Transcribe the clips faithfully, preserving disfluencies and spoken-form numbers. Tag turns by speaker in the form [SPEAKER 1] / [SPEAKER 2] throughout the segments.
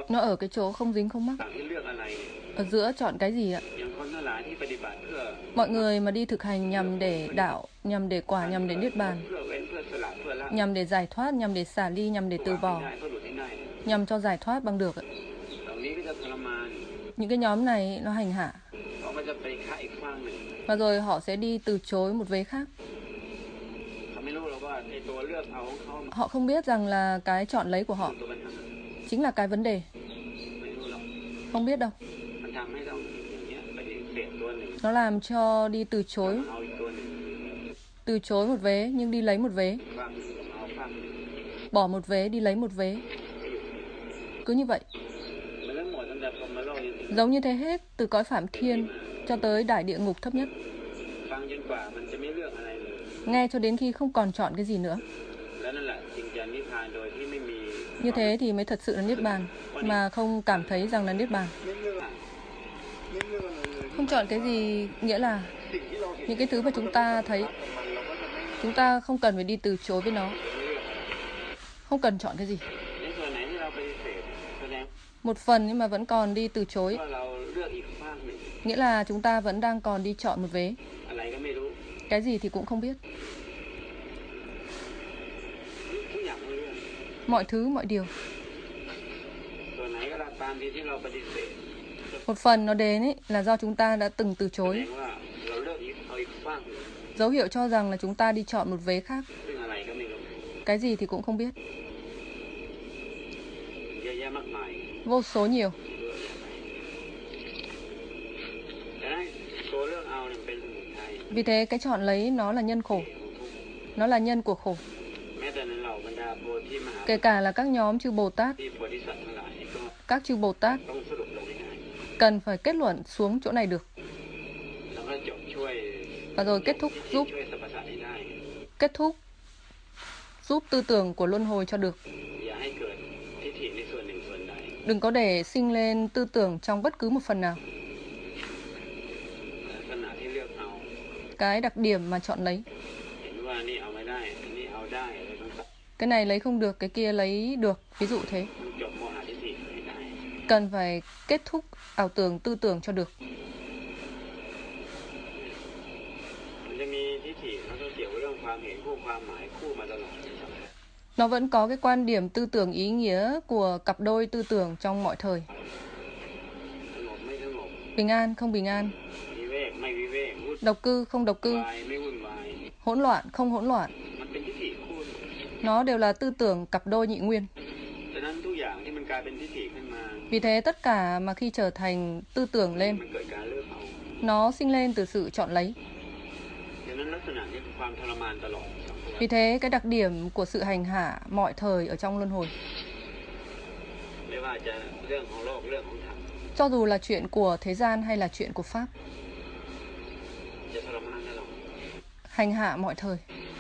[SPEAKER 1] Nó ở cái chỗ không dính không mắc. Ở giữa chọn cái gì ạ? Mọi người mà đi thực hành nhằm để đạo, nhằm để quả, nhằm để niết bàn, nhằm để giải thoát, nhằm để xả ly, nhằm để từ bỏ, nhằm cho giải thoát bằng được ạ. Những cái nhóm này nó hành hạ. Và rồi họ sẽ đi từ chối một vế khác. Họ không biết rằng là cái chọn lấy của họ chính là cái vấn đề. Không biết đâu. Nó làm cho đi từ chối. Từ chối một vế nhưng đi lấy một vế. Bỏ một vế đi lấy một vế. Cứ như vậy. Giống như thế hết, từ cõi Phạm Thiên cho tới đại địa ngục thấp nhất. Nghe cho đến khi không còn chọn cái gì nữa. Như thế thì mới thật sự là niết bàn, mà không cảm thấy rằng là niết bàn. Không chọn cái gì nghĩa là những cái thứ mà chúng ta thấy, chúng ta không cần phải đi từ chối với nó. Không cần chọn cái gì. Một phần nhưng mà vẫn còn đi từ chối, nghĩa là chúng ta vẫn đang còn đi chọn một vế. Cái gì thì cũng không biết. Mọi thứ, mọi điều. Một phần nó đến ấy, là do chúng ta đã từng từ chối. Dấu hiệu cho rằng là chúng ta đi chọn một vế khác. Cái gì thì cũng không biết. Vô số nhiều. Vì thế cái chọn lấy nó là nhân khổ. Nó là nhân của khổ. Kể cả là các nhóm chư Bồ Tát, các chư Bồ Tát cần phải kết luận xuống chỗ này được. Và rồi kết thúc giúp Kết thúc giúp tư tưởng của luân hồi cho được. Đừng có để sinh lên tư tưởng trong bất cứ một phần nào. Cái đặc điểm mà chọn lấy. Cái này lấy không được, cái kia lấy được. Ví dụ thế. Cần phải kết thúc ảo tưởng tư tưởng cho được. Nó vẫn có cái quan điểm tư tưởng ý nghĩa của cặp đôi tư tưởng trong mọi thời. Bình an, không bình an. Độc cư, không độc cư. Hỗn loạn, không hỗn loạn. Nó đều là tư tưởng cặp đôi nhị nguyên. Vì thế tất cả mà khi trở thành tư tưởng lên, nó sinh lên từ sự chọn lấy. Vì thế cái đặc điểm của sự hành hạ mọi thời ở trong luân hồi, cho dù là chuyện của thế gian hay là chuyện của Pháp, hành hạ mọi thời.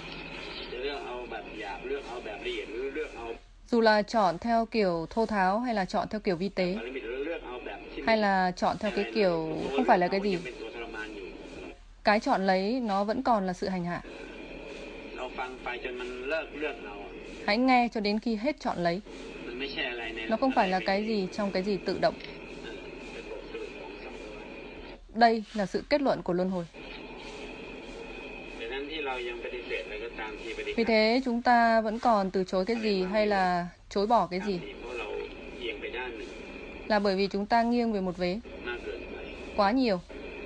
[SPEAKER 1] Dù là chọn theo kiểu thô tháo hay là chọn theo kiểu vi tế, hay là chọn theo cái kiểu không phải là cái gì, cái chọn lấy nó vẫn còn là sự hành hạ. Hãy nghe cho đến khi hết chọn lấy. Nó không phải là cái gì trong cái gì tự động. Đây là sự kết luận của luân hồi. Vì thế chúng ta vẫn còn từ chối cái gì hay là chối bỏ cái gì, là bởi vì chúng ta nghiêng về một vế quá nhiều.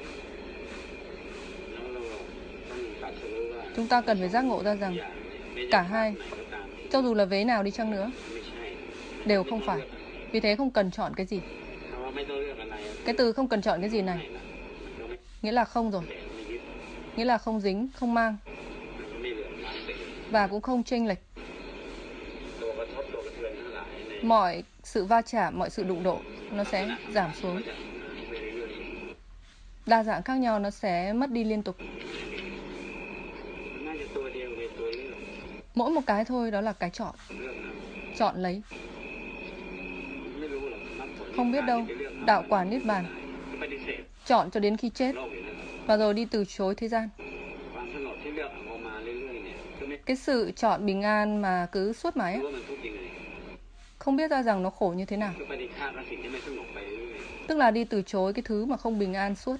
[SPEAKER 1] Chúng ta cần phải giác ngộ ra rằng cả hai, cho dù là vế nào đi chăng nữa, đều không phải. Vì thế không cần chọn cái gì. Cái từ không cần chọn cái gì này nghĩa là không rồi. Nghĩa là không dính, không mang, và cũng không chênh lệch. Mọi sự va chạm, mọi sự đụng độ nó sẽ giảm xuống. Đa dạng khác nhau nó sẽ mất đi liên tục. Mỗi một cái thôi, đó là cái chọn. Chọn lấy. Không biết đâu. Đạo quả niết bàn. Chọn cho đến khi chết, và rồi đi từ chối thế gian. Cái sự chọn bình an mà cứ suốt mãi ấy, không biết ra rằng nó khổ như thế nào. Tức là đi từ chối cái thứ mà không bình an suốt.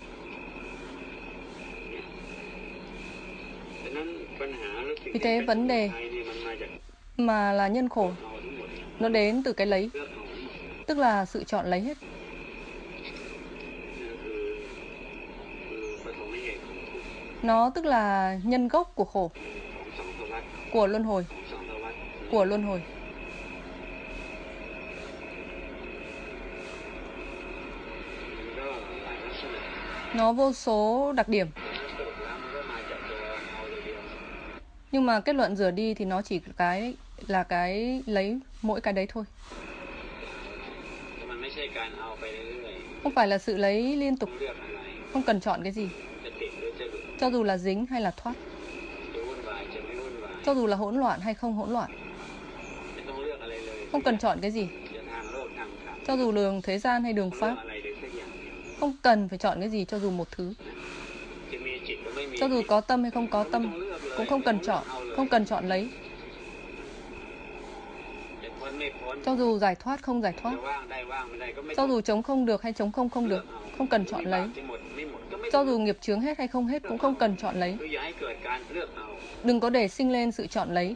[SPEAKER 1] Vì thế vấn đề mà là nhân khổ nó đến từ cái lấy, tức là sự chọn lấy hết. Nó tức là nhân gốc của khổ, của luân hồi, của luân hồi. Nó vô số đặc điểm. Nhưng mà kết luận rửa đi thì nó chỉ cái là cái lấy mỗi cái đấy thôi. Không phải là sự lấy liên tục, không cần chọn cái gì. Cho dù là dính hay là thoát, cho dù là hỗn loạn hay không hỗn loạn, không cần chọn cái gì. Cho dù đường thế gian hay đường pháp, không cần phải chọn cái gì cho dù một thứ. Cho dù có tâm hay không có tâm, cũng không cần chọn, không cần chọn lấy. Cho dù giải thoát không giải thoát, cho dù chống không được hay chống không không được, không cần chọn lấy. Cho dù nghiệp chướng hết hay không hết cũng không cần chọn lấy. Đừng có để sinh lên sự chọn lấy.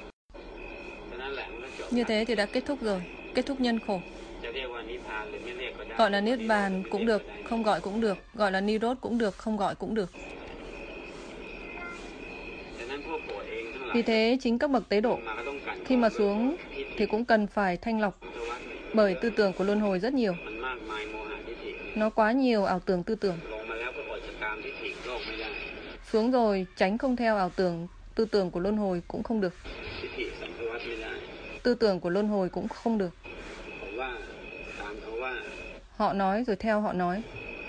[SPEAKER 1] Như thế thì đã kết thúc rồi, kết thúc nhân khổ. Gọi là Niết Bàn cũng được, không gọi cũng được. Gọi là Ni Rốt cũng được, không gọi cũng được. Vì thế chính các bậc tế độ khi mà xuống thì cũng cần phải thanh lọc, bởi tư tưởng của luân hồi rất nhiều. Nó quá nhiều ảo tưởng tư tưởng. Xuống rồi tránh không theo ảo tưởng tư tưởng của luân hồi cũng không được. Tư tưởng của luân hồi cũng không được. Họ nói rồi theo họ nói.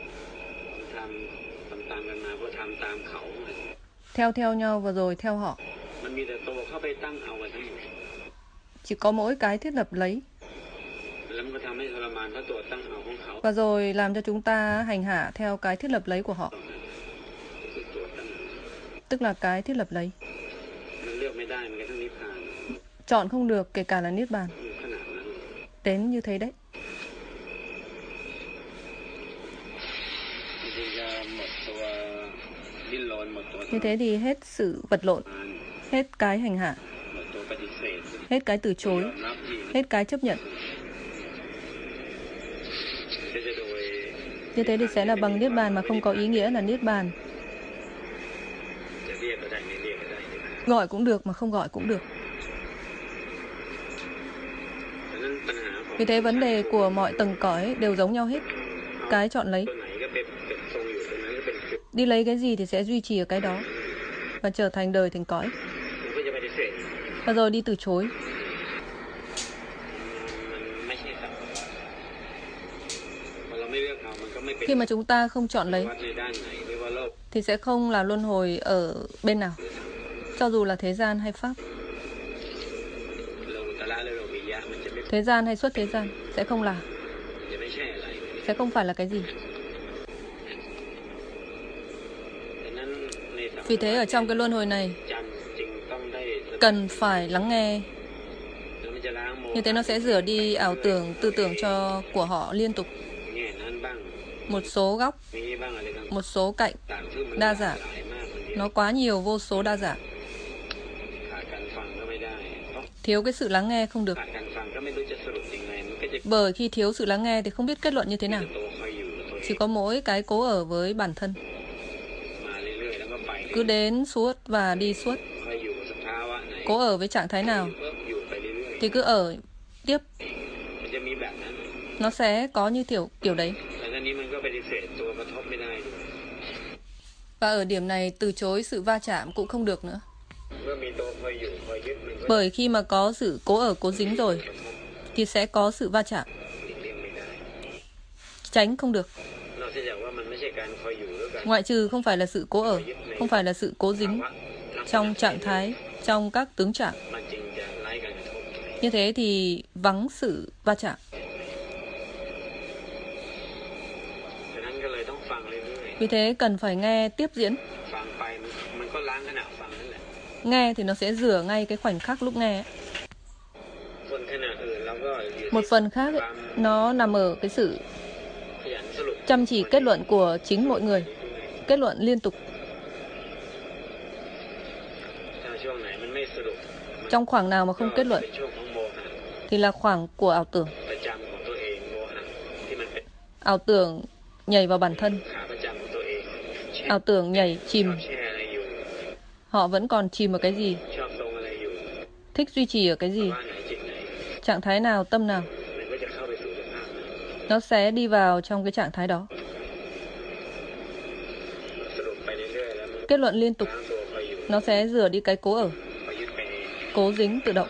[SPEAKER 1] Theo theo nhau và rồi theo họ. Chỉ có mỗi cái thiết lập lấy. Và rồi làm cho chúng ta hành hạ theo cái thiết lập lấy của họ. Tức là cái thiết lập lấy. Chọn không được kể cả là Niết Bàn. Đến như thế đấy. Như thế thì hết sự vật lộn, hết cái hành hạ, hết cái từ chối, hết cái chấp nhận. Như thế thì sẽ là bằng Niết Bàn mà không có ý nghĩa là Niết Bàn. Gọi cũng được mà không gọi cũng được. Vì thế vấn đề của mọi tầng cõi đều giống nhau hết. Cái chọn lấy. Đi lấy cái gì thì sẽ duy trì ở cái đó và trở thành đời thành cõi. Và rồi đi từ chối. Khi mà chúng ta không chọn lấy thì sẽ không là luân hồi ở bên nào, cho dù là thế gian hay pháp. Thế gian hay xuất thế gian sẽ không là, sẽ không phải là cái gì. Vì thế ở trong cái luân hồi này cần phải lắng nghe. Như thế nó sẽ rửa đi ảo tưởng, tư tưởng cho của họ liên tục. Một số góc, một số cạnh, đa dạng. Nó quá nhiều, vô số đa dạng. Thiếu cái sự lắng nghe không được. Bởi khi thiếu sự lắng nghe thì không biết kết luận như thế nào. Chỉ có mỗi cái cố ở với bản thân. Cứ đến suốt và đi suốt. Cố ở với trạng thái nào thì cứ ở tiếp. Nó sẽ có như kiểu kiểu đấy. Và ở điểm này từ chối sự va chạm cũng không được nữa. Bởi khi mà có sự cố ở cố dính rồi thì sẽ có sự va chạm. Tránh không được. Ngoại trừ không phải là sự cố ở, không phải là sự cố dính trong trạng thái, trong các tướng trạng. Như thế thì vắng sự va chạm. Vì thế cần phải nghe tiếp diễn. Nghe thì nó sẽ rửa ngay cái khoảnh khắc lúc nghe. Một phần khác ấy, nó nằm ở cái sự chăm chỉ kết luận của chính mỗi người, kết luận liên tục. Trong khoảng nào mà không kết luận thì là khoảng của ảo tưởng. Ảo tưởng nhảy vào bản thân, ảo tưởng nhảy chìm. Họ vẫn còn chìm ở cái gì, thích duy trì ở cái gì, trạng thái nào, tâm nào, nó sẽ đi vào trong cái trạng thái đó. Kết luận liên tục, nó sẽ rửa đi cái cố ở, cố dính tự động.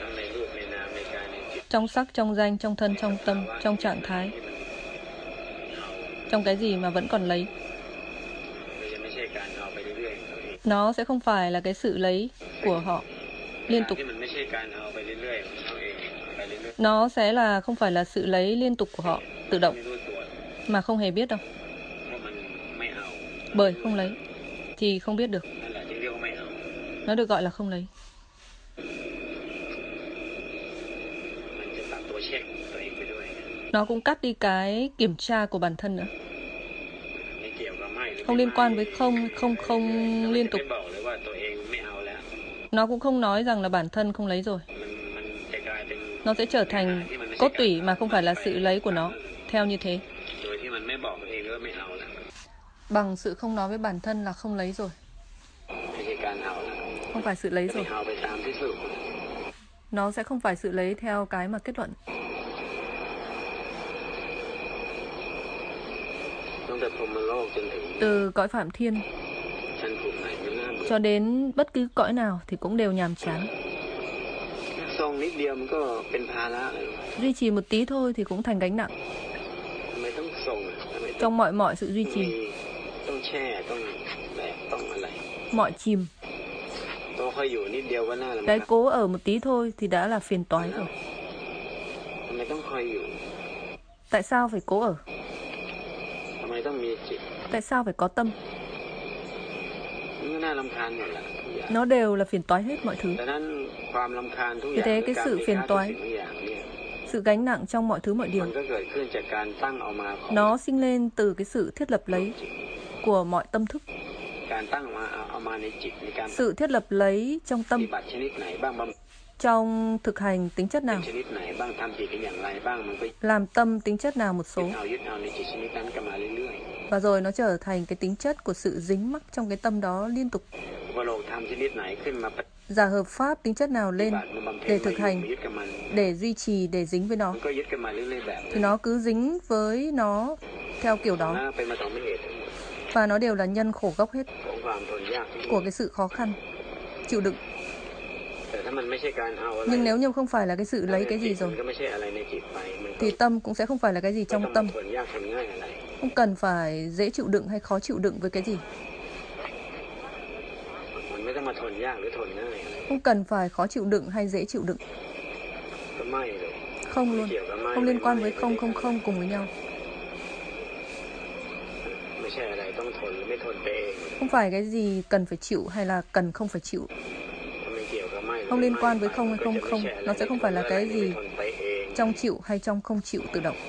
[SPEAKER 1] Trong sắc, trong danh, trong thân, trong tâm, trong trạng thái, trong cái gì mà vẫn còn lấy. Nó sẽ không phải là cái sự lấy của họ liên tục. Nó sẽ là không phải là sự lấy liên tục của họ tự động mà không hề biết đâu. Bởi không lấy thì không biết được. Nó được gọi là không lấy. Nó cũng cắt đi cái kiểm tra của bản thân nữa. Không liên quan với không, không, không liên tục. Nó cũng không nói rằng là bản thân không lấy rồi. Nó sẽ trở thành cốt tủy mà không phải là sự lấy của nó. Theo như thế, bằng sự không nói với bản thân là không lấy rồi. Không phải sự lấy rồi. Nó sẽ không phải sự lấy theo cái mà kết luận. Từ cõi Phạm Thiên cho đến bất cứ cõi nào thì cũng đều nhàm chán. Duy trì một tí thôi thì cũng thành gánh nặng. Trong mọi mọi sự duy trì, mọi chìm, cái cố ở một tí thôi thì đã là phiền toái rồi. Tại sao phải cố ở? Tại sao phải có tâm? Nó đều là phiền toái hết mọi thứ. Vì thế cái sự phiền toái, sự gánh nặng trong mọi thứ mọi điều, nó sinh lên từ cái sự thiết lập lấy của mọi tâm thức. Sự thiết lập lấy trong tâm, trong thực hành tính chất nào, làm tâm tính chất nào một số, và rồi nó trở thành cái tính chất của sự dính mắc trong cái tâm đó liên tục. Giả hợp pháp tính chất nào lên để thực hành, để duy trì, để dính với nó, thì nó cứ dính với nó theo kiểu đó. Và nó đều là nhân khổ gốc hết của cái sự khó khăn, chịu đựng. Nhưng nếu như không phải là cái sự lấy cái gì rồi, thì tâm cũng sẽ không phải là cái gì trong tâm. Không cần phải dễ chịu đựng hay khó chịu đựng với cái gì. Không cần phải khó chịu đựng hay dễ chịu đựng. Không luôn. Không liên quan với không, không, không cùng với nhau. Không phải cái gì cần phải chịu hay là cần không phải chịu. Không liên quan với không hay không không. Nó sẽ không phải là cái gì trong chịu hay trong không chịu tự động.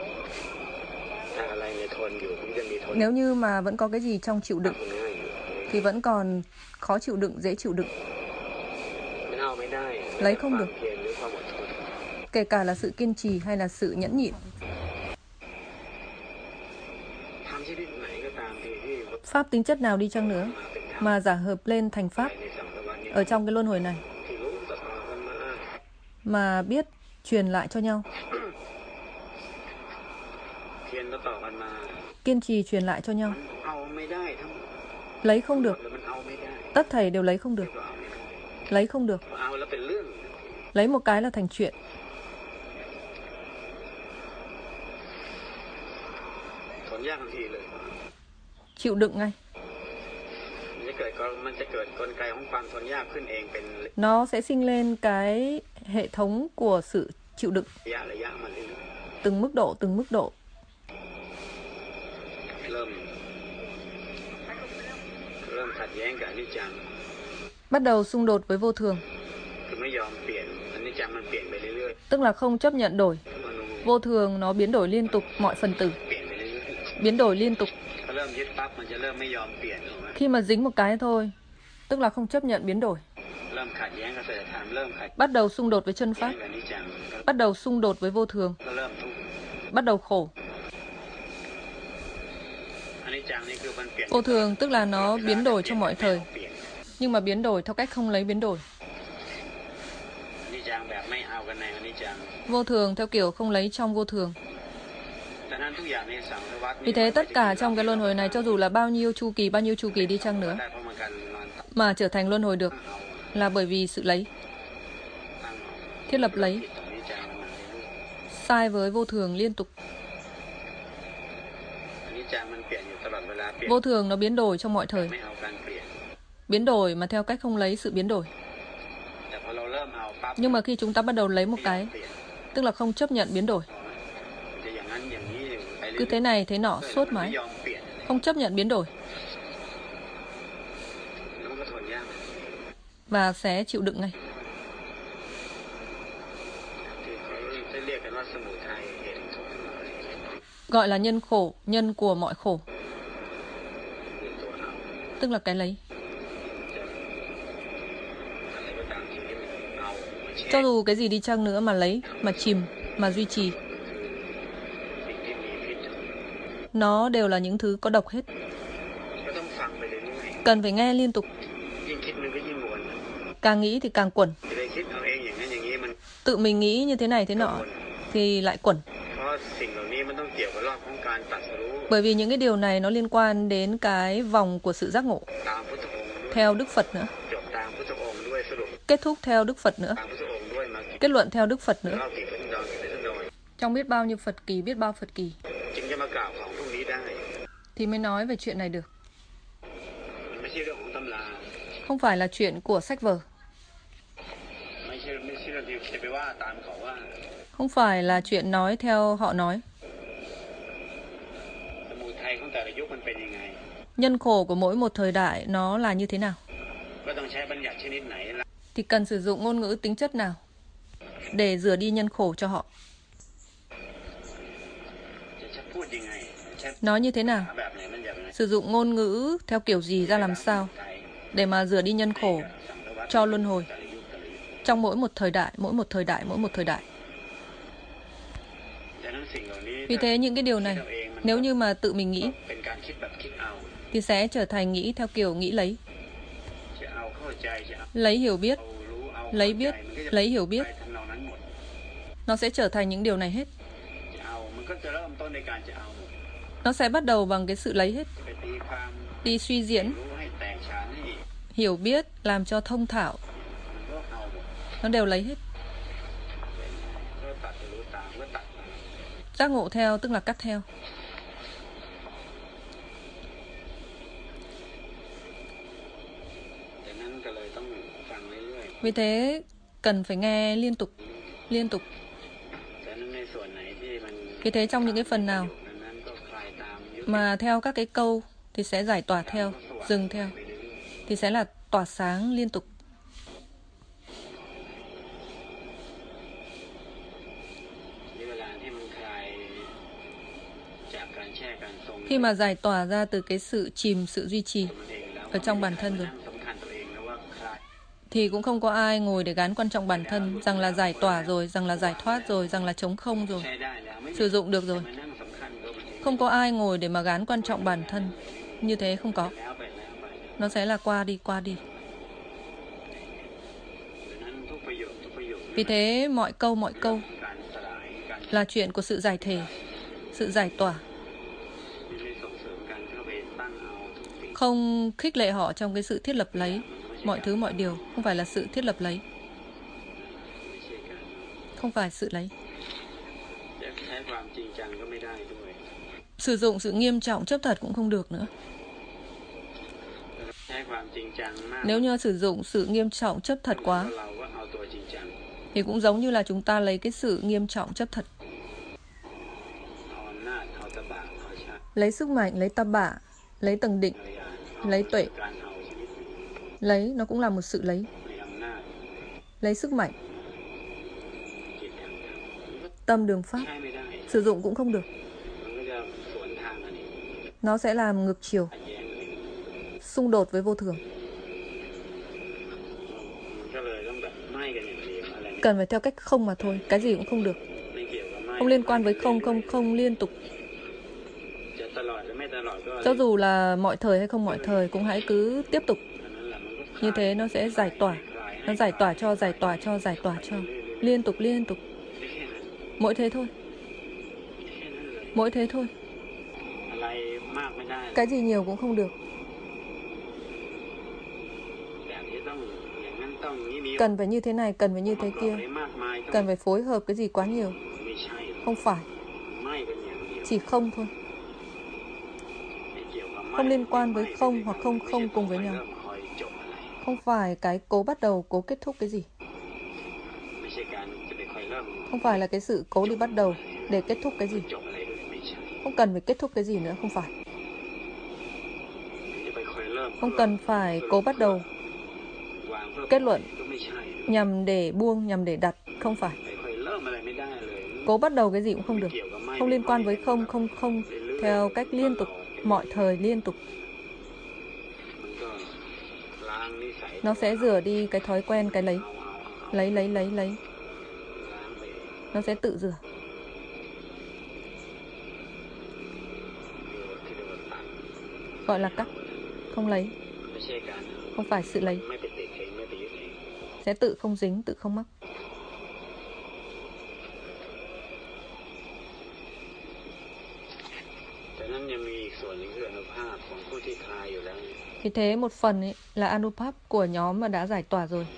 [SPEAKER 1] Nếu như mà vẫn có cái gì trong chịu đựng thì vẫn còn khó chịu đựng, dễ chịu đựng. Lấy không được. Kể cả là sự kiên trì hay là sự nhẫn nhịn. Pháp tính chất nào đi chăng nữa mà giả hợp lên thành Pháp ở trong cái luân hồi này, mà biết truyền lại cho nhau, kiên trì truyền lại cho nhau, lấy không được. Tất thảy đều lấy không được. Lấy không được. Lấy một cái là thành chuyện. Chịu đựng ngay. Nó sẽ sinh lên cái hệ thống của sự chịu đựng, từng mức độ, từng mức độ. Bắt đầu xung đột với vô thường. Tức là không chấp nhận đổi. Vô thường nó biến đổi liên tục mọi phần tử. Biến đổi liên tục. Khi mà dính một cái thôi, tức là không chấp nhận biến đổi. Bắt đầu xung đột với chân pháp. Bắt đầu xung đột với vô thường. Bắt đầu khổ. Vô thường tức là nó biến đổi trong mọi thời, nhưng mà biến đổi theo cách không lấy biến đổi. Vô thường theo kiểu không lấy trong vô thường. Vì thế tất cả trong cái luân hồi này, cho dù là bao nhiêu chu kỳ, bao nhiêu chu kỳ đi chăng nữa, mà trở thành luân hồi được là bởi vì sự lấy. Thiết lập lấy. Sai với vô thường liên tục. Vô thường nó biến đổi trong mọi thời. Biến đổi mà theo cách không lấy sự biến đổi. Nhưng mà khi chúng ta bắt đầu lấy một cái, tức là không chấp nhận biến đổi. Cứ thế này thế nọ suốt mãi, không chấp nhận biến đổi, và sẽ chịu đựng ngay. Gọi là nhân khổ, nhân của mọi khổ. Tức là cái lấy. Cho dù cái gì đi chăng nữa mà lấy, mà chìm, mà duy trì, nó đều là những thứ có độc hết. Cần phải nghe liên tục. Càng nghĩ thì càng quẩn. Tự mình nghĩ như thế này thế nọ thì lại quẩn. Bởi vì những cái điều này nó liên quan đến cái vòng của sự giác ngộ. Theo Đức Phật nữa. Kết thúc theo Đức Phật nữa. Kết luận theo Đức Phật nữa. Trong biết bao nhiêu Phật kỳ, biết bao Phật kỳ, thì mới nói về chuyện này được. Không phải là chuyện của sách vở. Không phải là chuyện nói theo họ nói. Nhân khổ của mỗi một thời đại nó là như thế nào? Thì cần sử dụng ngôn ngữ tính chất nào để rửa đi nhân khổ cho họ? Nói như thế nào? Sử dụng ngôn ngữ theo kiểu gì, ra làm sao để mà rửa đi nhân khổ cho luân hồi trong mỗi một thời đại, mỗi một thời đại, mỗi một thời đại. Vì thế những cái điều này, nếu như mà tự mình nghĩ, thì sẽ trở thành nghĩ theo kiểu nghĩ lấy. Lấy hiểu biết, lấy biết, lấy hiểu biết. Nó sẽ trở thành những điều này hết. Nó sẽ bắt đầu bằng cái sự lấy hết. Đi suy diễn, hiểu biết, làm cho thông thạo. Nó đều lấy hết. Giác ngộ theo tức là cắt theo. Vì thế cần phải nghe liên tục, liên tục. Vì thế trong những cái phần nào mà theo các cái câu thì sẽ giải tỏa theo, dừng theo, thì sẽ là tỏa sáng liên tục. Khi mà giải tỏa ra từ cái sự chìm, sự duy trì ở trong bản thân rồi, thì cũng không có ai ngồi để gán quan trọng bản thân rằng là giải tỏa rồi, rằng là giải thoát rồi, rằng là trống không rồi, sử dụng được rồi. Không có ai ngồi để mà gán quan trọng bản thân. Như thế không có. Nó sẽ là qua đi, qua đi. Vì thế mọi câu, mọi câu là chuyện của sự giải thể, sự giải tỏa. Không khích lệ họ trong cái sự thiết lập lấy mọi thứ, mọi điều. Không phải là sự thiết lập lấy. Không phải sự lấy. Sử dụng sự nghiêm trọng chấp thật cũng không được nữa. Nếu như sử dụng sự nghiêm trọng chấp thật quá, thì cũng giống như là chúng ta lấy cái sự nghiêm trọng chấp thật. Lấy sức mạnh, lấy tam bả, lấy tầng định, lấy tuệ. Lấy nó cũng là một sự lấy. lấy sức mạnh. Tâm đường pháp, sử dụng cũng không được. Nó sẽ làm ngược chiều, xung đột với vô thường. Cần phải theo cách không mà thôi, cái gì cũng không được. Không liên quan với không, không, không liên tục. Cho dù là mọi thời hay không mọi thời, cũng hãy cứ tiếp tục. Như thế nó sẽ giải tỏa. Nó giải tỏa cho, giải tỏa cho, giải tỏa cho. Liên tục, liên tục. Mỗi thế thôi. Mỗi thế thôi. Cái gì nhiều cũng không được. Cần phải như thế này, cần phải như thế kia. Cần phải phối hợp cái gì quá nhiều. Không phải. Chỉ không thôi. Không liên quan với không hoặc không không cùng với nhau. Không phải cái cố bắt đầu, cố kết thúc cái gì. Không phải là cái sự cố đi bắt đầu để kết thúc cái gì. Không cần phải kết thúc cái gì nữa, không phải. Không cần phải cố bắt đầu, kết luận nhằm để buông, nhằm để đặt, không phải. Cố bắt đầu cái gì cũng không được. Không liên quan với không, không, không theo cách liên tục, mọi thời liên tục. Nó sẽ rửa đi cái thói quen, cái lấy. Lấy, lấy, lấy, lấy. Nó sẽ tự rửa. Gọi là cắt, không lấy. Không phải sự lấy. Sẽ tự không dính, tự không mắc. Thì thế một phần ấy là Anupap của nhóm mà đã giải tỏa rồi.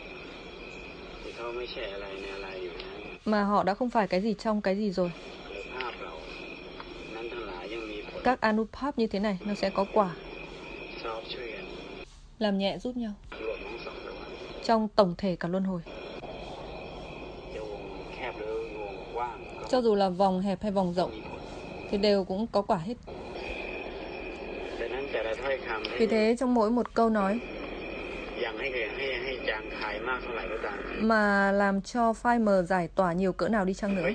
[SPEAKER 1] Mà họ đã không phải cái gì trong cái gì rồi. Các Anupap như thế này nó sẽ có quả. Làm nhẹ giúp nhau trong tổng thể cả luân hồi. Cho dù là vòng hẹp hay vòng rộng thì đều cũng có quả hết. Vì thế trong mỗi một câu nói mà làm cho phai mờ giải tỏa nhiều cỡ nào đi chăng nữa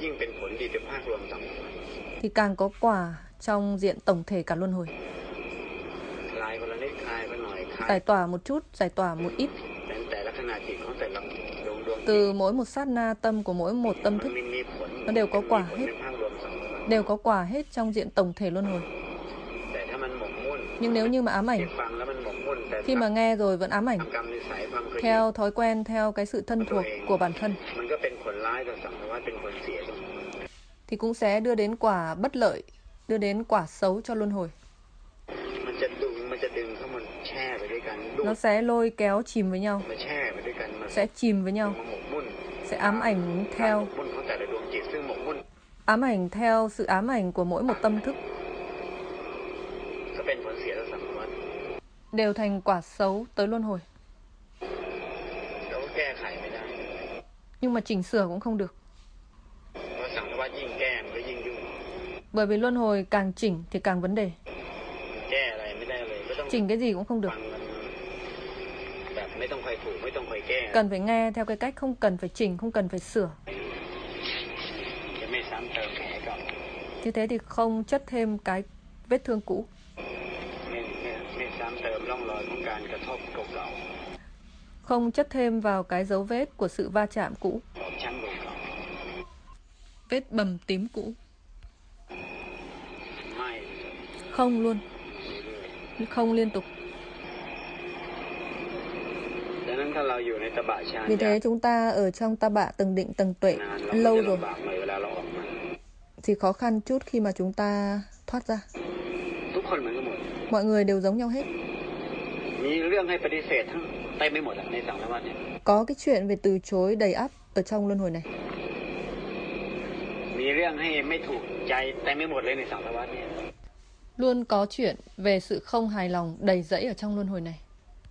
[SPEAKER 1] thì càng có quả trong diện tổng thể cả luân hồi. Giải tỏa một chút, giải tỏa một ít. Từ mỗi một sát na tâm của mỗi một tâm thức, nó đều có quả hết. Đều có quả hết trong diện tổng thể luân hồi. Nhưng nếu như mà ám ảnh, khi mà nghe rồi vẫn ám ảnh, theo thói quen, theo cái sự thân thuộc của bản thân, thì cũng sẽ đưa đến quả bất lợi, đưa đến quả xấu cho luân hồi. Nó sẽ lôi kéo chìm với nhau, sẽ chìm với nhau, sẽ ám ảnh theo, ám ảnh theo sự ám ảnh của mỗi một tâm thức, đều thành quả xấu tới luân hồi. Nhưng mà chỉnh sửa cũng không được. Bởi vì luân hồi càng chỉnh thì càng vấn đề. Chỉnh cái gì cũng không được. Cần phải nghe theo cái cách không cần phải chỉnh, không cần phải sửa. Như thế thì không chất thêm cái vết thương cũ. Không chất thêm vào cái dấu vết của sự va chạm cũ. Vết bầm tím cũ. Không luôn. Không liên tục. Vì thế chúng ta ở trong ta bạ tầng định tầng tuệ lâu rồi thì khó khăn chút khi mà chúng ta thoát ra. Mọi người đều giống nhau hết. Có cái chuyện về từ chối đầy ắp ở trong luân hồi này. Luôn có chuyện về sự không hài lòng đầy rẫy ở trong luân hồi này.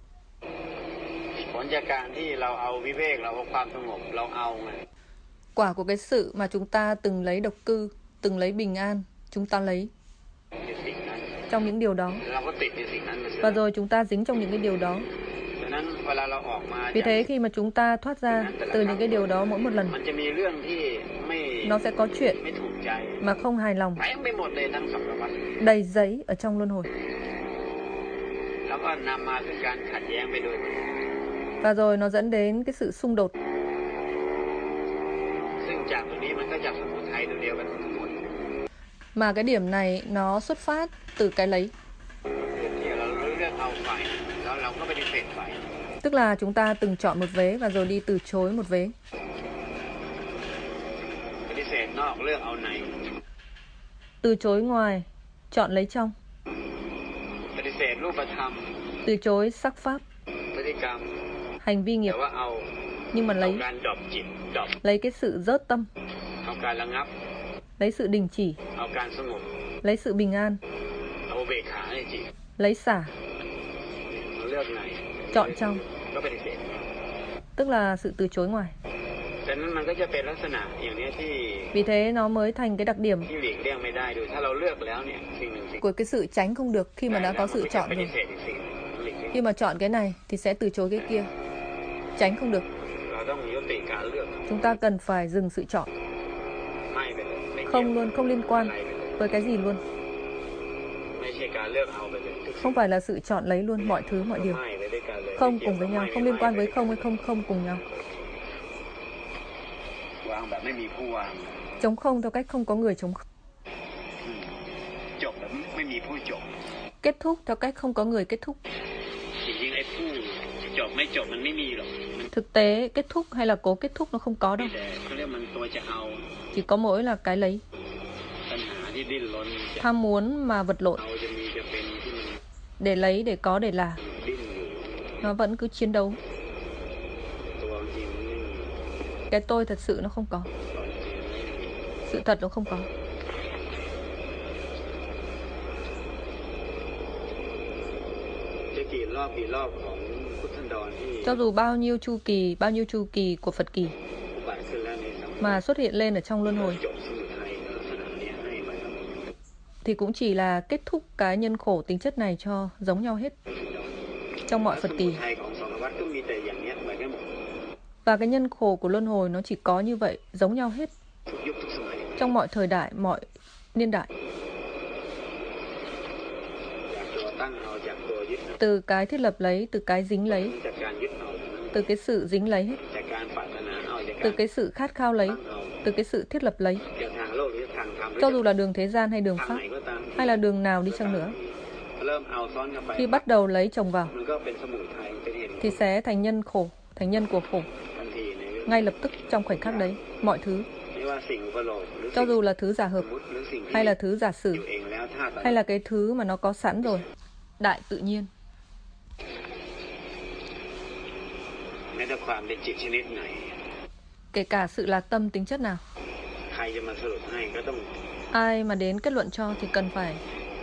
[SPEAKER 1] Quả của cái sự mà chúng ta từng lấy độc cư, từng lấy bình an, chúng ta lấy trong những điều đó. Và rồi chúng ta dính trong những cái điều đó. Vì thế khi mà chúng ta thoát ra từ những cái điều đó mỗi một lần, nó sẽ có chuyện mà không hài lòng, đầy giấy ở trong luân hồi. Và rồi nó dẫn đến cái sự xung đột. Mà cái điểm này nó xuất phát từ cái lấy. Tức là chúng ta từng chọn một vế và rồi đi từ chối một vế. Từ chối ngoài, chọn lấy trong. Từ chối sắc pháp, hành vi nghiệp. Nhưng mà lấy lấy cái sự rớt tâm, lấy sự đình chỉ, lấy sự bình an, lấy xả, chọn trong. Tức là sự từ chối ngoài. Vì thế nó mới thành cái đặc điểm của cái sự tránh không được khi mà đã có sự chọn rồi. Khi mà chọn cái này thì sẽ từ chối cái kia. Tránh không được. Chúng ta cần phải dừng sự chọn. Không luôn, không liên quan với cái gì luôn. Không phải là sự chọn lấy luôn mọi thứ, mọi điều. Không cùng với nhau, không liên quan với không hay không không cùng nhau. Trống không theo cách không có người trống không. Kết thúc theo cách không có người kết thúc. Thực tế kết thúc hay là cố kết thúc nó không có đâu. Chỉ có mỗi là cái lấy. Tham muốn mà vật lộn. Để lấy, để có, để là. Nó vẫn cứ chiến đấu. Cái tôi thật sự nó không có. Sự thật nó không có. Cho dù bao nhiêu chu kỳ, bao nhiêu chu kỳ của Phật kỳ mà xuất hiện lên ở trong luân hồi thì cũng chỉ là kết thúc cái nhân khổ tính chất này cho giống nhau hết trong mọi Phật kỳ. Và cái nhân khổ của luân hồi nó chỉ có như vậy, giống nhau hết trong mọi thời đại, mọi niên đại. Từ cái thiết lập lấy, từ cái dính lấy, từ cái sự dính lấy hết, từ cái sự khát khao lấy, từ cái sự thiết lập lấy. Cho dù là đường thế gian hay đường pháp, hay là đường nào đi chăng nữa, khi bắt đầu lấy chồng vào thì sẽ thành nhân khổ, thành nhân của khổ. Ngay lập tức trong khoảnh khắc đấy, mọi thứ, cho dù là thứ giả hợp, hay là thứ giả sử, hay là cái thứ mà nó có sẵn rồi, đại tự nhiên. Kể cả sự là tâm tính chất nào, ai mà đến kết luận cho thì cần phải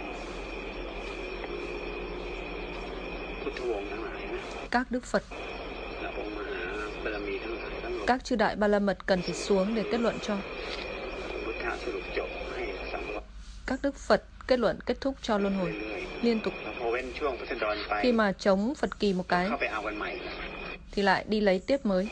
[SPEAKER 1] các Đức Phật, các chư Đại Ba La Mật cần phải xuống để kết luận cho. Các Đức Phật kết luận kết thúc cho luân hồi liên tục. Khi mà chống Phật kỳ một cái thì lại đi lấy tiếp mới.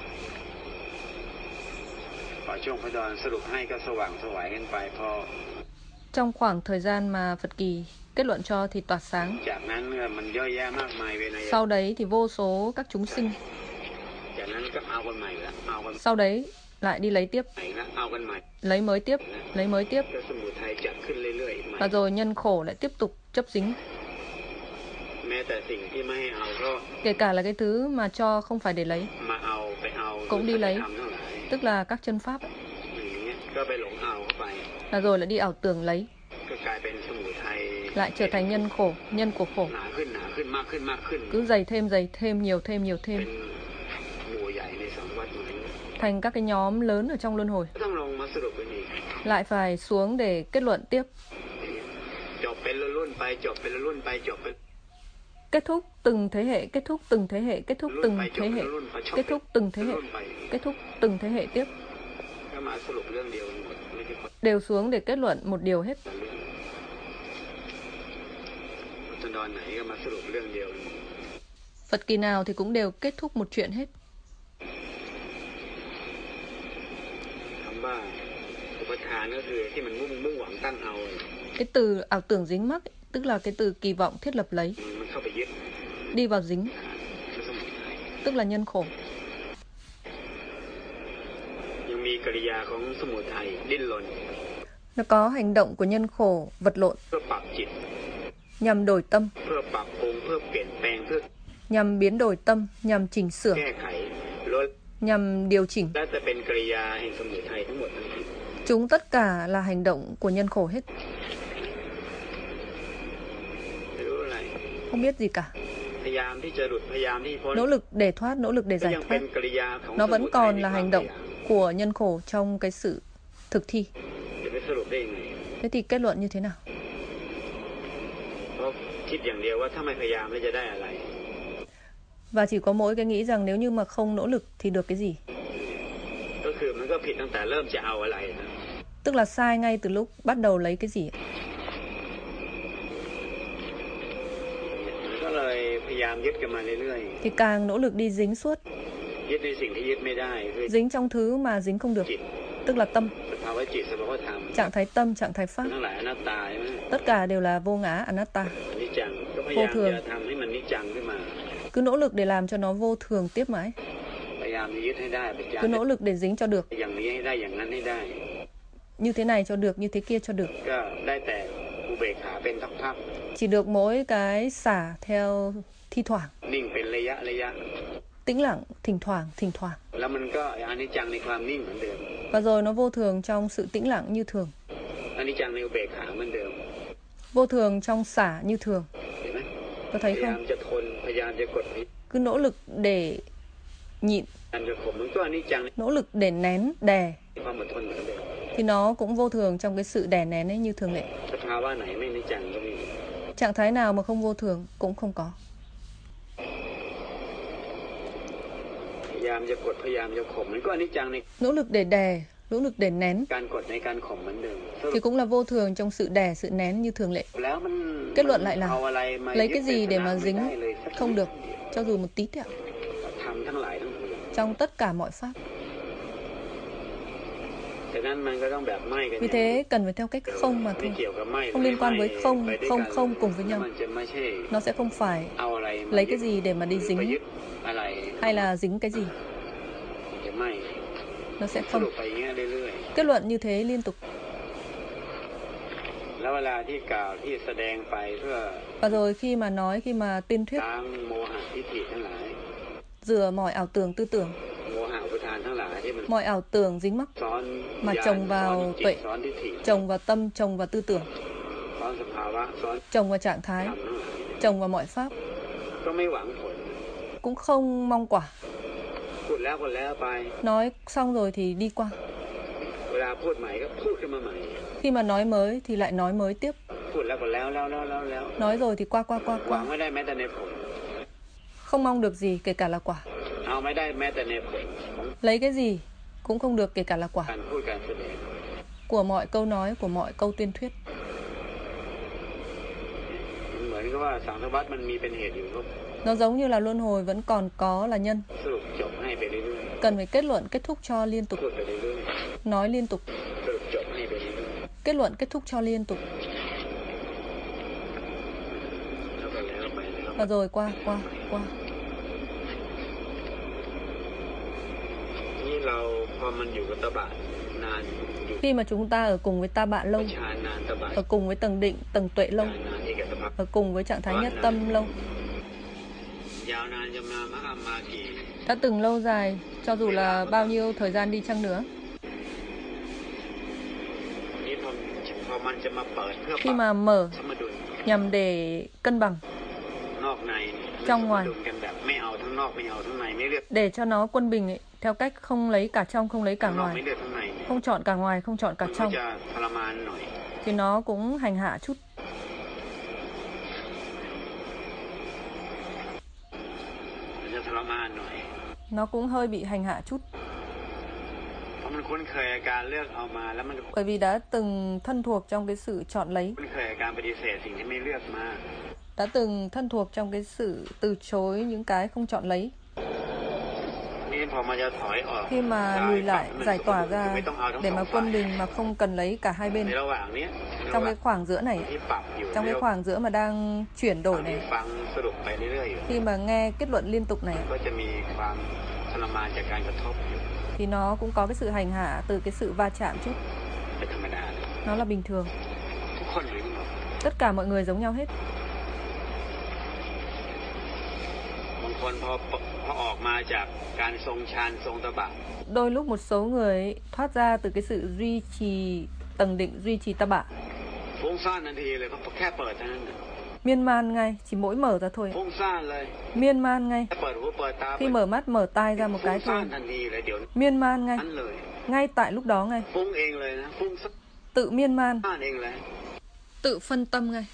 [SPEAKER 1] Trong khoảng thời gian mà Phật kỳ kết luận cho thì tỏa sáng. Sau đấy thì vô số các chúng sinh. Sau đấy lại đi lấy tiếp, lấy mới tiếp, lấy mới tiếp. Và rồi nhân khổ lại tiếp tục chấp dính. Kể cả là cái thứ mà cho không phải để lấy cũng đi lấy, tức là các chân pháp ấy. Và rồi lại đi ảo tưởng lấy, lại trở thành nhân khổ, nhân của khổ. Cứ dày thêm, dày thêm, nhiều thêm, nhiều thêm, thành các cái nhóm lớn ở trong luân hồi. Lại phải xuống để kết luận tiếp. Kết thúc từng thế hệ, kết thúc từng thế hệ, kết thúc từng thế hệ, kết thúc từng thế hệ, kết thúc từng thế hệ tiếp. Đều xuống để kết luận một điều hết. Phật kỳ nào thì cũng đều kết thúc một chuyện hết. Cái từ ảo tưởng dính mắc, tức là cái từ kỳ vọng thiết lập lấy, đi vào dính, tức là nhân khổ. Nó có hành động của nhân khổ vật lộn, nhằm đổi tâm, nhằm biến đổi tâm, nhằm chỉnh sửa, nhằm điều chỉnh. Chúng tất cả là hành động của nhân khổ hết. Không biết gì cả. Nỗ lực để thoát, nỗ lực để giải thoát, nó vẫn còn là hành động của nhân khổ trong cái sự thực thi. Thế thì kết luận như thế nào? Và chỉ có mỗi cái nghĩ rằng nếu như mà không nỗ lực thì được cái gì? Tức là sai ngay từ lúc bắt đầu lấy cái gì? Thì càng nỗ lực đi dính suốt. Dính trong thứ mà dính không được, tức là tâm. Trạng thái tâm, trạng thái pháp, tất cả đều là vô ngã, anatta, vô thường. Cứ nỗ lực để làm cho nó vô thường tiếp mãi. Cứ nỗ lực để dính cho được. Như thế này cho được, như thế kia cho được. Chỉ được mỗi cái xả theo thi thoảng, tĩnh lặng thỉnh thoảng, thỉnh thoảng. Và rồi nó vô thường trong sự tĩnh lặng như thường, vô thường trong xả như thường. Có thấy không? Cứ nỗ lực để nhịn, nỗ lực để nén, đè, thì nó cũng vô thường trong cái sự đè nén ấy như thường lệ. Trạng thái nào mà không vô thường cũng không có. Nỗ lực để đè, nỗ lực để nén thì cũng là vô thường trong sự đè, sự nén như thường lệ. Kết luận lại là lấy cái gì để mà dính không được, cho dù một tí tẹo, trong tất cả mọi pháp. Vì thế cần phải theo cách không mà thôi, không liên quan với không, không, không cùng với nhau. Nó sẽ không phải lấy cái gì để mà đi dính, hay là dính cái gì. Nó sẽ không. Kết luận như thế liên tục. Và rồi khi mà nói, khi mà tuyên thuyết, rửa mọi ảo tưởng tư tưởng, mọi ảo tưởng dính mắc mà trồng vào tuệ, trồng vào tâm, trồng vào tư tưởng, trồng vào trạng thái, trồng vào mọi pháp, cũng không mong quả. Nói xong rồi thì đi qua. Khi mà nói mới thì lại nói mới tiếp. Nói rồi thì qua qua qua qua. Không mong được gì kể cả là quả. Lấy cái gì cũng không được kể cả là quả của mọi câu nói, của mọi câu tuyên thuyết. Nó giống như là luân hồi vẫn còn có là nhân. Cần phải kết luận, kết thúc cho liên tục. Nói liên tục. Kết luận, kết thúc cho liên tục. Và rồi qua, qua, qua. Khi mà chúng ta ở cùng với ta bạn lâu, ở cùng với tầng định, tầng tuệ lâu, ở cùng với trạng thái nhất tâm lâu, đã từng lâu dài, cho dù là bao nhiêu thời gian đi chăng nữa, khi mà mở nhằm để cân bằng trong ngoài, để cho nó quân bình ấy, theo cách không lấy cả trong, không lấy cả ngoài, không chọn cả ngoài, không chọn cả trong, thì nó cũng hành hạ chút. Nó cũng hơi bị hành hạ chút. Bởi vì đã từng thân thuộc trong cái sự chọn lấy, đã từng thân thuộc trong cái sự từ chối những cái không chọn lấy. Khi mà lùi lại, giải tỏa ra để mà quân bình mà không cần lấy cả hai bên. Trong cái khoảng giữa này, trong cái khoảng giữa mà đang chuyển đổi này, khi mà nghe kết luận liên tục này, thì nó cũng có cái sự hành hạ từ cái sự va chạm chút. Nó là bình thường. Tất cả mọi người giống nhau hết. Đôi lúc một số người thoát ra từ cái sự duy trì tầng định, duy trì ta bạ, miên man ngay, chỉ mỗi mở ra thôi. Miên man ngay. Khi mở mắt mở tai ra một cái thôi, miên man ngay. Ngay tại lúc đó ngay. Tự miên man, tự phân tâm ngay.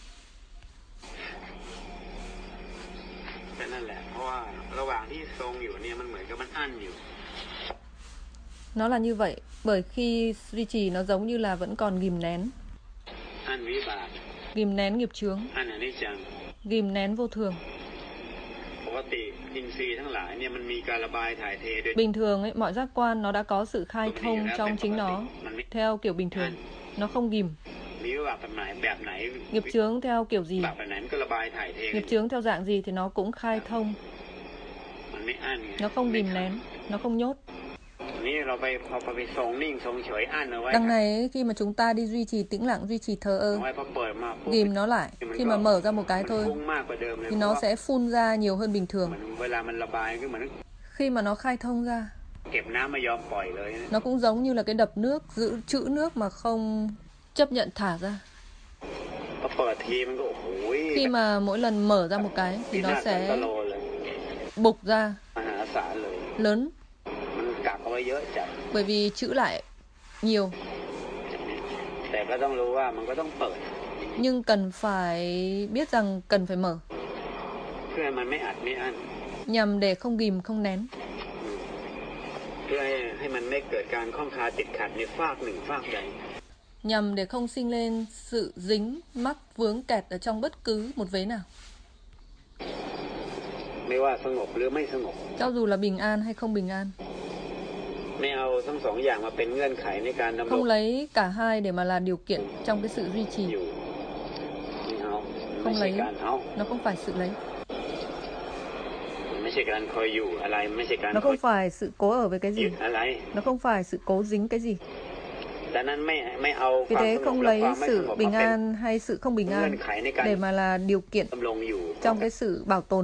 [SPEAKER 1] Nó là như vậy, bởi khi duy trì nó giống như là vẫn còn ghìm nén. Ghìm nén nghiệp chướng, ghìm nén vô thường. Bình thường ấy, mọi giác quan nó đã có sự khai thông trong chính nó, theo kiểu bình thường. Nó không ghìm. Nghiệp chướng theo kiểu gì, nghiệp chướng theo dạng gì thì nó cũng khai thông. Nó không ghìm nén, nó không nhốt. Đằng này khi mà chúng ta đi duy trì tĩnh lặng, duy trì thờ ơ, ghìm nó lại, khi mà mở ra một cái thôi thì nó sẽ phun ra nhiều hơn bình thường. Khi mà nó khai thông ra, nó cũng giống như là cái đập nước, giữ trữ nước mà không chấp nhận thả ra. Khi mà mỗi lần mở ra một cái thì nó sẽ bục ra lớn, bởi vì trữ lại nhiều. Nhưng cần phải biết rằng cần phải mở, nhằm để không ghìm, không nén, nhằm để không sinh lên sự dính, mắc, vướng kẹt ở trong bất cứ một vế nào. Cho dù là bình an hay không bình an, không lấy cả hai để mà là điều kiện trong cái sự duy trì. Không lấy, nó không phải sự lấy. Nó không phải sự cố ở với cái gì, nó không phải sự cố dính cái gì. Vì thế không lấy sự bình an hay sự không bình an để mà là điều kiện trong cái sự bảo tồn.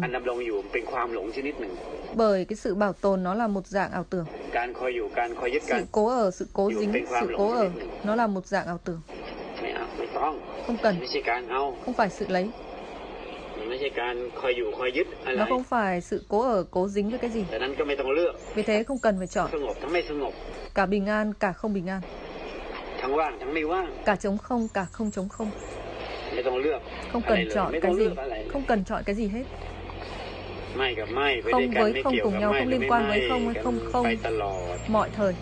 [SPEAKER 1] Bởi cái sự bảo tồn nó là một dạng ảo tưởng. Sự cố ở, sự cố dính, sự cố ở nó là một dạng ảo tưởng. Không cần, không phải sự lấy. Nó không phải sự cố ở, cố dính với cái gì. Vì thế không cần phải chọn. Cả bình an, cả không bình an. Cả trống không, cả không trống không. Không cần chọn cái gì. Không cần chọn cái gì hết. Không với không cùng nhau, không liên quan với không với không không mọi thời.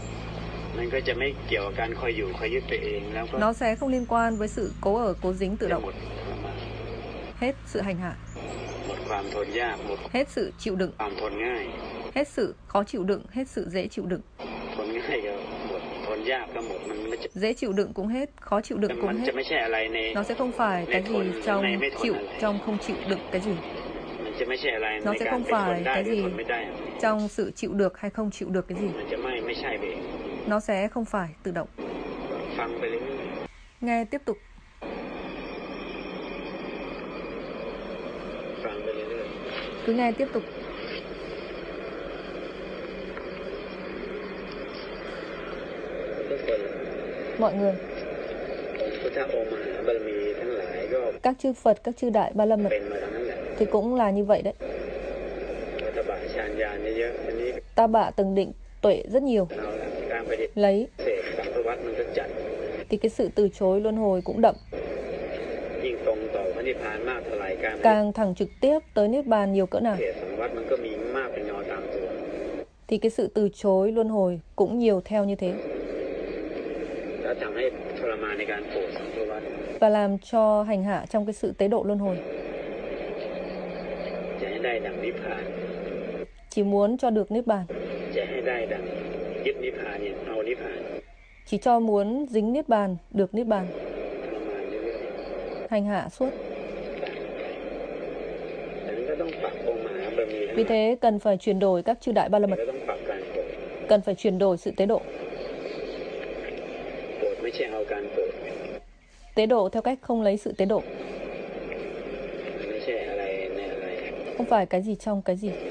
[SPEAKER 1] Nó sẽ không liên quan với sự cố ở, cố dính tự động. Hết sự hành hạ, hết sự chịu đựng, hết sự khó chịu đựng, hết sự dễ chịu đựng. Dễ chịu đựng cũng hết, khó chịu đựng cũng hết. Nó sẽ không phải cái gì trong chịu, trong không chịu đựng cái gì. Nó sẽ không phải cái gì trong sự chịu được hay không chịu được cái gì. Nó sẽ không phải tự động. Nghe tiếp tục. Cứ nghe tiếp tục. Mọi người, các chư Phật, các chư Đại Ba La Mật thì cũng là như vậy đấy. Ta bạ từng định tuệ rất nhiều. Lấy thì cái sự từ chối luân hồi cũng đậm. Càng thẳng trực tiếp tới Niết Bàn nhiều cỡ nào thì cái sự từ chối luân hồi cũng nhiều theo như thế. Và làm cho hành hạ trong cái sự tế độ luân hồi.
[SPEAKER 2] ได้ดังนิพพาน
[SPEAKER 1] chỉ muốn cho được niết bàn,
[SPEAKER 2] จะให้ได้ดังยึดนิพพานเนี่ยเอานิพพาน
[SPEAKER 1] chỉ cho muốn dính niết bàn, được niết bàn,
[SPEAKER 2] ทรมานเรื่อย
[SPEAKER 1] hành hạ suốt.
[SPEAKER 2] ๆดังนั้นก็ต้องปรับองค์มหาบารมีทั้งห
[SPEAKER 1] Vì
[SPEAKER 2] ลาย
[SPEAKER 1] thế cần phải chuyển đổi các chư đại ba la
[SPEAKER 2] แต่
[SPEAKER 1] mật,
[SPEAKER 2] ก็ต้องปรับการโกรธ
[SPEAKER 1] cần phải chuyển đổi sự tế độ.
[SPEAKER 2] โกรธไม่ใช่เอาการโกรธ
[SPEAKER 1] Tế độ theo cách không lấy sự tế độ,
[SPEAKER 2] มันไม่ใช่อะไรในอะไร
[SPEAKER 1] không phải cái gì trong cái gì.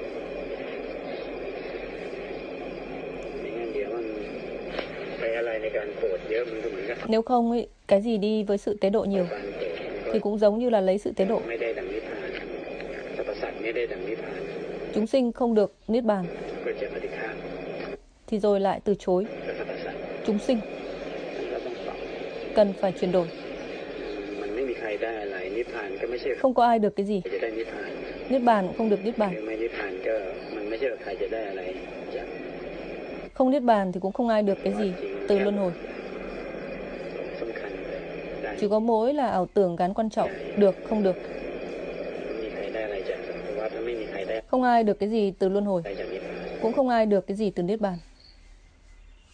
[SPEAKER 2] ไม่งั้นเดี๋ยวมันไปอะไรในการโกรธเยอะมันก็เหมือนกับ
[SPEAKER 1] Nếu không ấy, cái gì đi với sự tế độ nhiều
[SPEAKER 2] การโกรธมัน
[SPEAKER 1] thì
[SPEAKER 2] ก็
[SPEAKER 1] cũng giống như là lấy sự tế độ.
[SPEAKER 2] ไม่ได้ดังนิพพานสรรพสัตว์ไม่ได้ดังนิพพาน
[SPEAKER 1] Chúng sinh không được niết bàn
[SPEAKER 2] ก็จะปฏิฆา
[SPEAKER 1] thì rồi lại từ chối
[SPEAKER 2] กับสรรพสัตว์
[SPEAKER 1] chúng sinh,
[SPEAKER 2] มันก็ต้องปรับ
[SPEAKER 1] cần phải chuyển đổi.
[SPEAKER 2] มันไม่มีใครได้อะไรนิพพานก็ไม่ใช่
[SPEAKER 1] Không có ai được cái gì,
[SPEAKER 2] จะได้นิพพาน
[SPEAKER 1] niết bàn cũng không được niết
[SPEAKER 2] หรื
[SPEAKER 1] bàn.
[SPEAKER 2] อไม่นิพพานก็มันไม่ใช่ว่าใครจะได้อะไรจาก
[SPEAKER 1] Không niết bàn thì cũng không ai được cái gì từ luân hồi.
[SPEAKER 2] สำคัญเลยได้
[SPEAKER 1] Chỉ có mỗi là ảo tưởng gắn quan trọng, được không được.
[SPEAKER 2] ไม่มีใครได้อะไรจากเพราะว่าถ้าไม่มีใครได้
[SPEAKER 1] Không ai được cái gì từ luân hồi,
[SPEAKER 2] อะไรจากนิพพาน
[SPEAKER 1] cũng không ai được cái gì từ niết bàn.